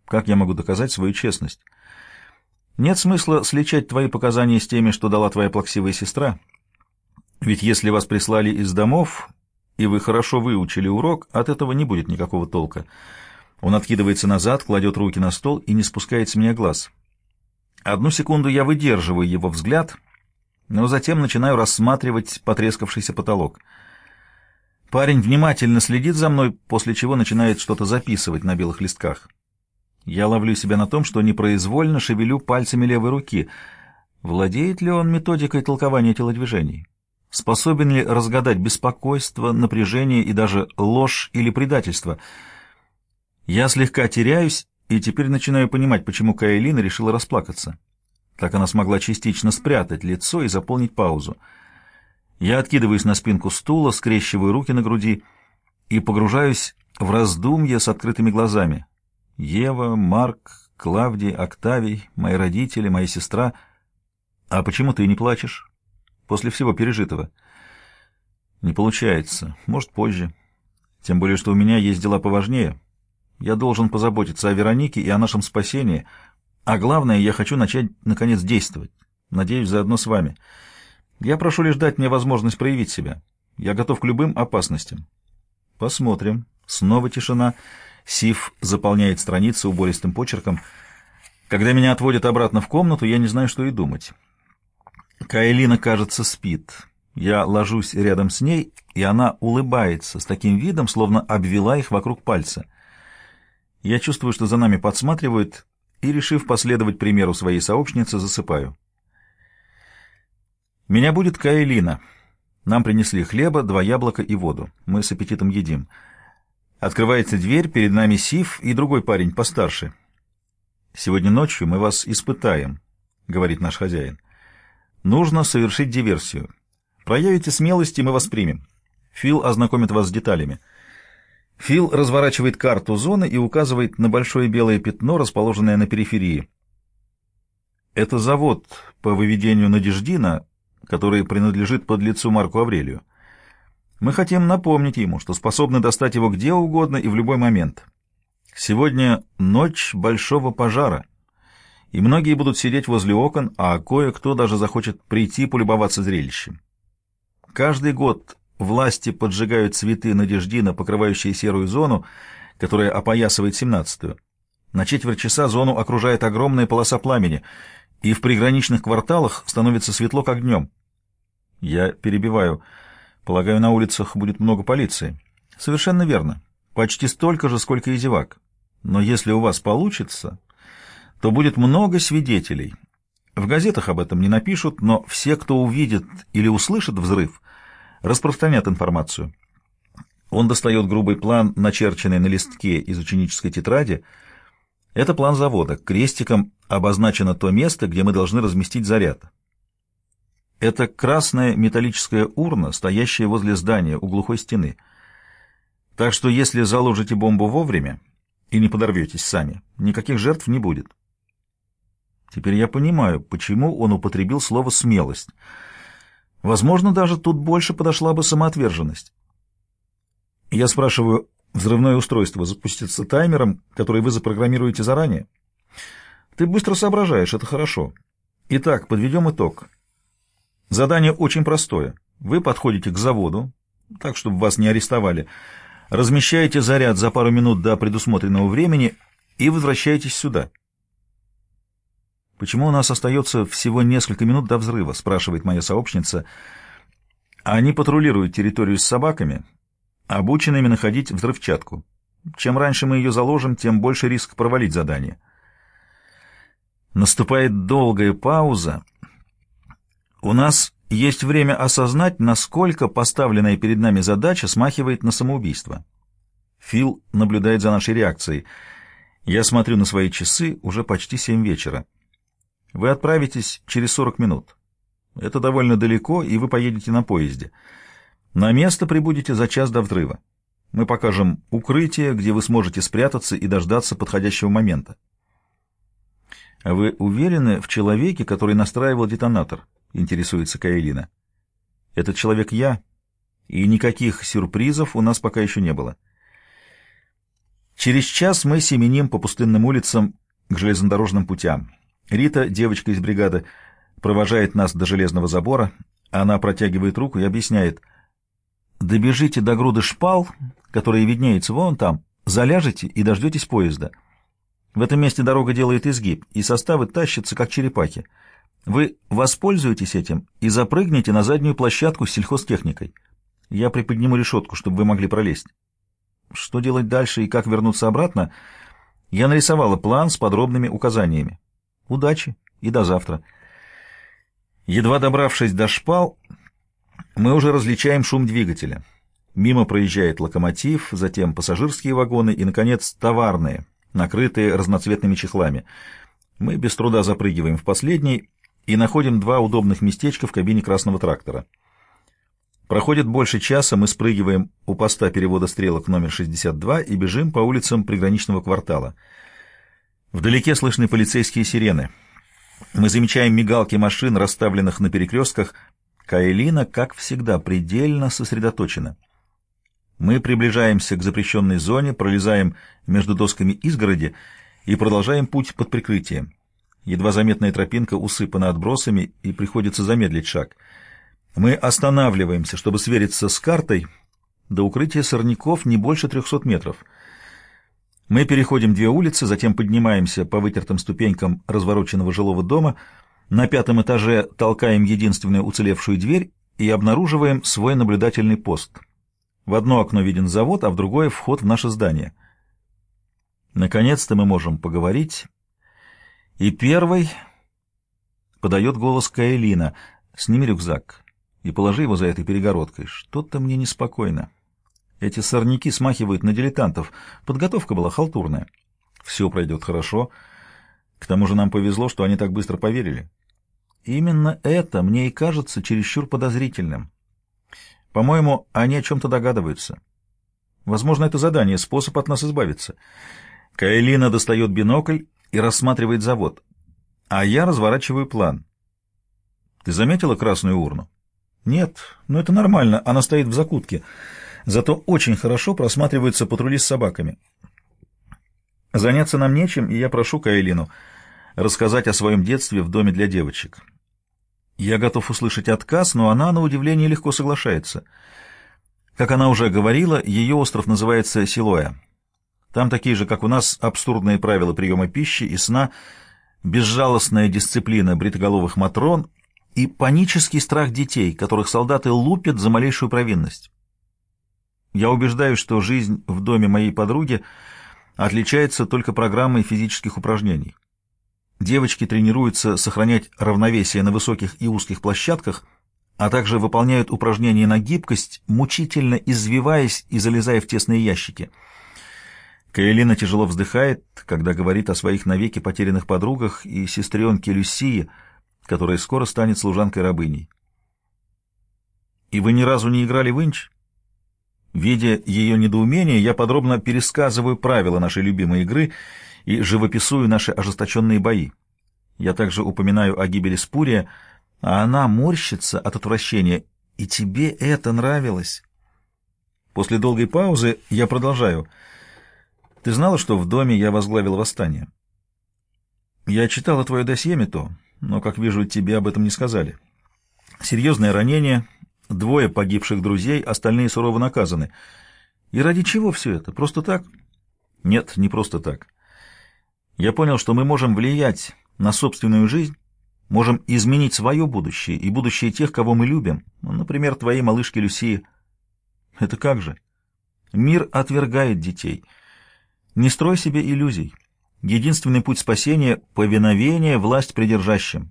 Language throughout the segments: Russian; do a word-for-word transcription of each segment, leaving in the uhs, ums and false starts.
Как я могу доказать свою честность? Нет смысла сличать твои показания с теми, что дала твоя плаксивая сестра. Ведь если вас прислали из домов, и вы хорошо выучили урок, от этого не будет никакого толка. Он откидывается назад, кладет руки на стол и не спускает с меня глаз. Одну секунду я выдерживаю его взгляд, но затем начинаю рассматривать потрескавшийся потолок. Парень внимательно следит за мной, после чего начинает что-то записывать на белых листках. Я ловлю себя на том, что непроизвольно шевелю пальцами левой руки. Владеет ли он методикой толкования телодвижений? Способен ли разгадать беспокойство, напряжение и даже ложь или предательство? Я слегка теряюсь и теперь начинаю понимать, почему Каэлина решила расплакаться. Так она смогла частично спрятать лицо и заполнить паузу. Я откидываюсь на спинку стула, скрещиваю руки на груди и погружаюсь в раздумье с открытыми глазами. Ева, Марк, Клавдий, Октавий, мои родители, моя сестра. А почему ты не плачешь? После всего пережитого. Не получается. Может, позже. Тем более, что у меня есть дела поважнее. Я должен позаботиться о Веронике и о нашем спасении. А главное, я хочу начать, наконец, действовать. Надеюсь, заодно с вами. Я прошу лишь дать мне возможность проявить себя. Я готов к любым опасностям. Посмотрим. Снова тишина. Сив заполняет страницы убористым почерком. Когда меня отводят обратно в комнату, я не знаю, что и думать. Каэлина, кажется, спит. Я ложусь рядом с ней, и она улыбается с таким видом, словно обвела их вокруг пальца. Я чувствую, что за нами подсматривают, и, решив последовать примеру своей сообщницы, засыпаю. Меня будет Каэлина. Нам принесли хлеба, два яблока и воду. Мы с аппетитом едим. Открывается дверь, перед нами Сив и другой парень постарше. «Сегодня ночью мы вас испытаем», — говорит наш хозяин. «Нужно совершить диверсию. Проявите смелость, и мы вас примем. Фил ознакомит вас с деталями». Фил разворачивает карту зоны и указывает на большое белое пятно, расположенное на периферии. Это завод по выведению Надеждина, который принадлежит подлецу Марку Аврелию. Мы хотим напомнить ему, что способны достать его где угодно и в любой момент. Сегодня ночь большого пожара, и многие будут сидеть возле окон, а кое-кто даже захочет прийти полюбоваться зрелищем. Каждый год власти поджигают цветы Надеждина, покрывающие серую зону, которая опоясывает семнадцатую. На четверть часа зону окружает огромная полоса пламени, и в приграничных кварталах становится светло, как днем. Я перебиваю. Полагаю, на улицах будет много полиции. Совершенно верно. Почти столько же, сколько и зевак. Но если у вас получится, то будет много свидетелей. В газетах об этом не напишут, но все, кто увидит или услышит взрыв, распространят информацию. Он достает грубый план, начерченный на листке из ученической тетради. Это план завода. Крестиком обозначено то место, где мы должны разместить заряд. Это красная металлическая урна, стоящая возле здания у глухой стены. Так что если заложите бомбу вовремя и не подорветесь сами, никаких жертв не будет. Теперь я понимаю, почему он употребил слово «смелость». Возможно, даже тут больше подошла бы самоотверженность. Я спрашиваю, взрывное устройство запустится таймером, который вы запрограммируете заранее? Ты быстро соображаешь, это хорошо. Итак, подведем итог. Задание очень простое. Вы подходите к заводу, так, чтобы вас не арестовали, размещаете заряд за пару минут до предусмотренного времени и возвращаетесь сюда. «Почему у нас остается всего несколько минут до взрыва?» — спрашивает моя сообщница. «Они патрулируют территорию с собаками, обученными находить взрывчатку. Чем раньше мы ее заложим, тем больше риск провалить задание». Наступает долгая пауза. У нас есть время осознать, насколько поставленная перед нами задача смахивает на самоубийство. Фил наблюдает за нашей реакцией. Я смотрю на свои часы, уже почти семь вечера. Вы отправитесь через сорок минут. Это довольно далеко, и вы поедете на поезде. На место прибудете за час до взрыва. Мы покажем укрытие, где вы сможете спрятаться и дождаться подходящего момента. А вы уверены в человеке, который настраивал детонатор? Интересуется Каэлина. Этот человек я, и никаких сюрпризов у нас пока еще не было. Через час мы семеним по пустынным улицам к железнодорожным путям. Рита, девочка из бригады, провожает нас до железного забора. Она протягивает руку и объясняет: «Добежите до груды шпал, которая виднеется вон там, заляжете и дождетесь поезда. В этом месте дорога делает изгиб, и составы тащатся, как черепахи. Вы воспользуетесь этим и запрыгнете на заднюю площадку с сельхозтехникой. Я приподниму решетку, чтобы вы могли пролезть». Что делать дальше и как вернуться обратно, я нарисовала план с подробными указаниями. Удачи и до завтра. Едва добравшись до шпал, мы уже различаем шум двигателя. Мимо проезжает локомотив, затем пассажирские вагоны и, наконец, товарные, накрытые разноцветными чехлами. Мы без труда запрыгиваем в последний и находим два удобных местечка в кабине красного трактора. Проходит больше часа, мы спрыгиваем у поста перевода стрелок номер шестьдесят два и бежим по улицам приграничного квартала. Вдалеке слышны полицейские сирены. Мы замечаем мигалки машин, расставленных на перекрестках. Каэлина, как всегда, предельно сосредоточена. Мы приближаемся к запрещенной зоне, пролезаем между досками изгороди и продолжаем путь под прикрытием. Едва заметная тропинка усыпана отбросами, и приходится замедлить шаг. Мы останавливаемся, чтобы свериться с картой. До укрытия сорняков не больше трехсот метров. Мы переходим две улицы, затем поднимаемся по вытертым ступенькам развороченного жилого дома. На пятом этаже толкаем единственную уцелевшую дверь и обнаруживаем свой наблюдательный пост. В одно окно виден завод, а в другое — вход в наше здание. Наконец-то мы можем поговорить. И первой подает голос Каэлина: «Сними рюкзак и положи его за этой перегородкой. Что-то мне неспокойно. Эти сорняки смахивают на дилетантов. Подготовка была халтурная. Все пройдет хорошо. К тому же нам повезло, что они так быстро поверили. Именно это мне и кажется чересчур подозрительным. По-моему, они о чем-то догадываются. Возможно, это задание, способ от нас избавиться». Каэлина достает бинокль и рассматривает завод, а я разворачиваю план. «Ты заметила красную урну?» «Нет, но это нормально, она стоит в закутке. Зато очень хорошо просматриваются патрули с собаками. Заняться нам нечем, и я прошу Каэлину рассказать о своем детстве в доме для девочек. Я готов услышать отказ, но она, на удивление, легко соглашается. Как она уже говорила, ее остров называется Силоя. Там такие же, как у нас, абсурдные правила приема пищи и сна, безжалостная дисциплина бритоголовых матрон и панический страх детей, которых солдаты лупят за малейшую провинность. Я убеждаюсь, что жизнь в доме моей подруги отличается только программой физических упражнений. Девочки тренируются сохранять равновесие на высоких и узких площадках, а также выполняют упражнения на гибкость, мучительно извиваясь и залезая в тесные ящики. Каэлина тяжело вздыхает, когда говорит о своих навеки потерянных подругах и сестренке Люсии, которая скоро станет служанкой-рабыней. «И вы ни разу не играли в инч?» Видя ее недоумение, я подробно пересказываю правила нашей любимой игры и живописую наши ожесточенные бои. Я также упоминаю о гибели Спурия, а она морщится от отвращения. «И тебе это нравилось?» После долгой паузы я продолжаю. «Ты знала, что в доме я возглавил восстание?» «Я читала твое досье, Мито, но, как вижу, тебе об этом не сказали. Серьезное ранение, двое погибших друзей, остальные сурово наказаны. И ради чего все это? Просто так?» «Нет, не просто так. Я понял, что мы можем влиять на собственную жизнь, можем изменить свое будущее и будущее тех, кого мы любим, ну, например, твоей малышки Люсии». «Это как же? Мир отвергает детей. Не строй себе иллюзий. Единственный путь спасения — повиновение власть придержащим.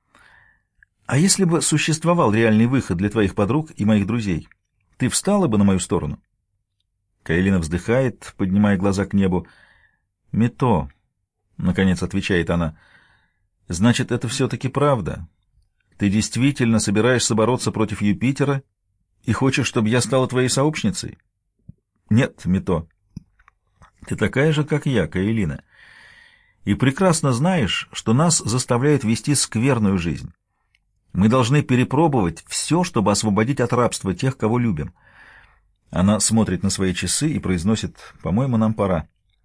А если бы существовал реальный выход для твоих подруг и моих друзей, ты встала бы на мою сторону?» Каэлина вздыхает, поднимая глаза к небу. «Мито», — наконец отвечает она, — «значит, это все-таки правда. Ты действительно собираешься бороться против Юпитера и хочешь, чтобы я стала твоей сообщницей?» «Нет, Мито, ты такая же, как я, Каэлина, и прекрасно знаешь, что нас заставляют вести скверную жизнь. Мы должны перепробовать все, чтобы освободить от рабства тех, кого любим». Она смотрит на свои часы и произносит: «По-моему, нам пора».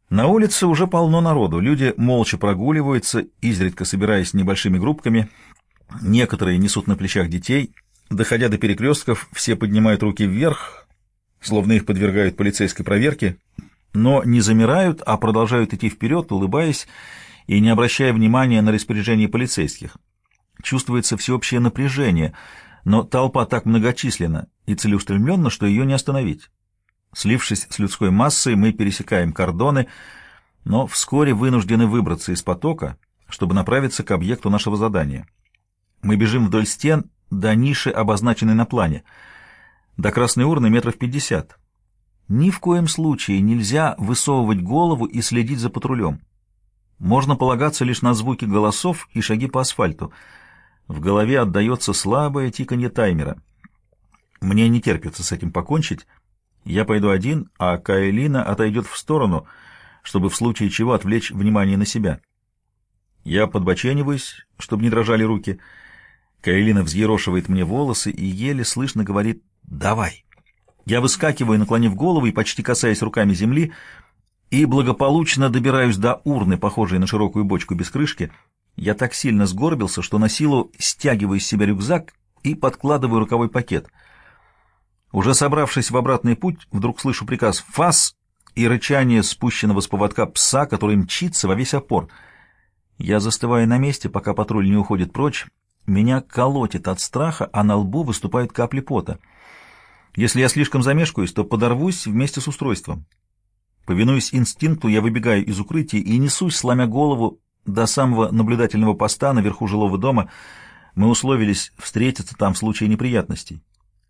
На улице уже полно народу. Люди молча прогуливаются, изредка собираясь небольшими группками. Некоторые несут на плечах детей. Доходя до перекрестков, все поднимают руки вверх, словно их подвергают полицейской проверке, но не замирают, а продолжают идти вперед, улыбаясь и не обращая внимания на распоряжения полицейских. Чувствуется всеобщее напряжение, но толпа так многочисленна и целеустремленна, что ее не остановить. Слившись с людской массой, мы пересекаем кордоны, но вскоре вынуждены выбраться из потока, чтобы направиться к объекту нашего задания. Мы бежим вдоль стен до ниши, обозначенной на плане. До красной урны метров пятьдесят. Ни в коем случае нельзя высовывать голову и следить за патрулем. Можно полагаться лишь на звуки голосов и шаги по асфальту. В голове отдается слабое тиканье таймера. Мне не терпится с этим покончить. Я пойду один, а Каэлина отойдет в сторону, чтобы в случае чего отвлечь внимание на себя. Я подбочениваюсь, чтобы не дрожали руки. Каэлина взъерошивает мне волосы и еле слышно говорит «давай». Я выскакиваю, наклонив голову и почти касаясь руками земли, и благополучно добираюсь до урны, похожей на широкую бочку без крышки. Я так сильно сгорбился, что на силу стягиваю с себя рюкзак и подкладываю рукавой пакет. Уже собравшись в обратный путь, вдруг слышу приказ «фас» и рычание спущенного с поводка пса, который мчится во весь опор. Я застываю на месте, пока патруль не уходит прочь. Меня колотит от страха, а на лбу выступают капли пота. Если я слишком замешкаюсь, то подорвусь вместе с устройством. Повинуясь инстинкту, я выбегаю из укрытия и несусь, сломя голову, до самого наблюдательного поста наверху жилого дома. Мы условились встретиться там в случае неприятностей.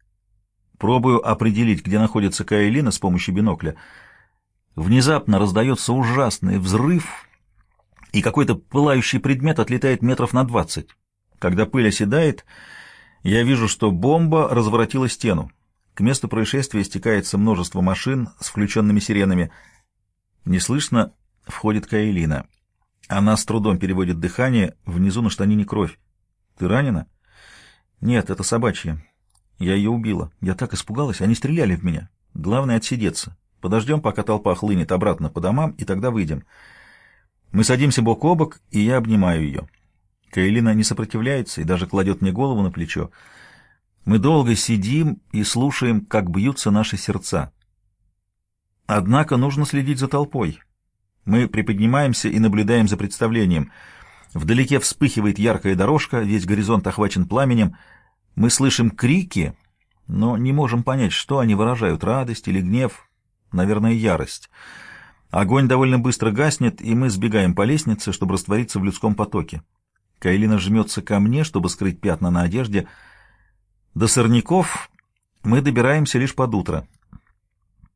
Пробую определить, где находится Каэлина с помощью бинокля. Внезапно раздается ужасный взрыв, и какой-то пылающий предмет отлетает метров на двадцать. Когда пыль оседает, я вижу, что бомба разворотила стену. К месту происшествия стекается множество машин с включенными сиренами. Неслышно входит Каэлина. Она с трудом переводит дыхание, внизу на штанине кровь. «Ты ранена?» «Нет, это собачья. Я ее убила. Я так испугалась, они стреляли в меня. Главное — отсидеться. Подождем, пока толпа хлынет обратно по домам, и тогда выйдем». Мы садимся бок о бок, и я обнимаю ее. Каэлина не сопротивляется и даже кладет мне голову на плечо. Мы долго сидим и слушаем, как бьются наши сердца. Однако нужно следить за толпой. Мы приподнимаемся и наблюдаем за представлением. Вдалеке вспыхивает яркая дорожка, весь горизонт охвачен пламенем. Мы слышим крики, но не можем понять, что они выражают, радость или гнев, наверное, ярость. Огонь довольно быстро гаснет, и мы сбегаем по лестнице, чтобы раствориться в людском потоке. Каэлина жмется ко мне, чтобы скрыть пятна на одежде. До сорняков мы добираемся лишь под утро.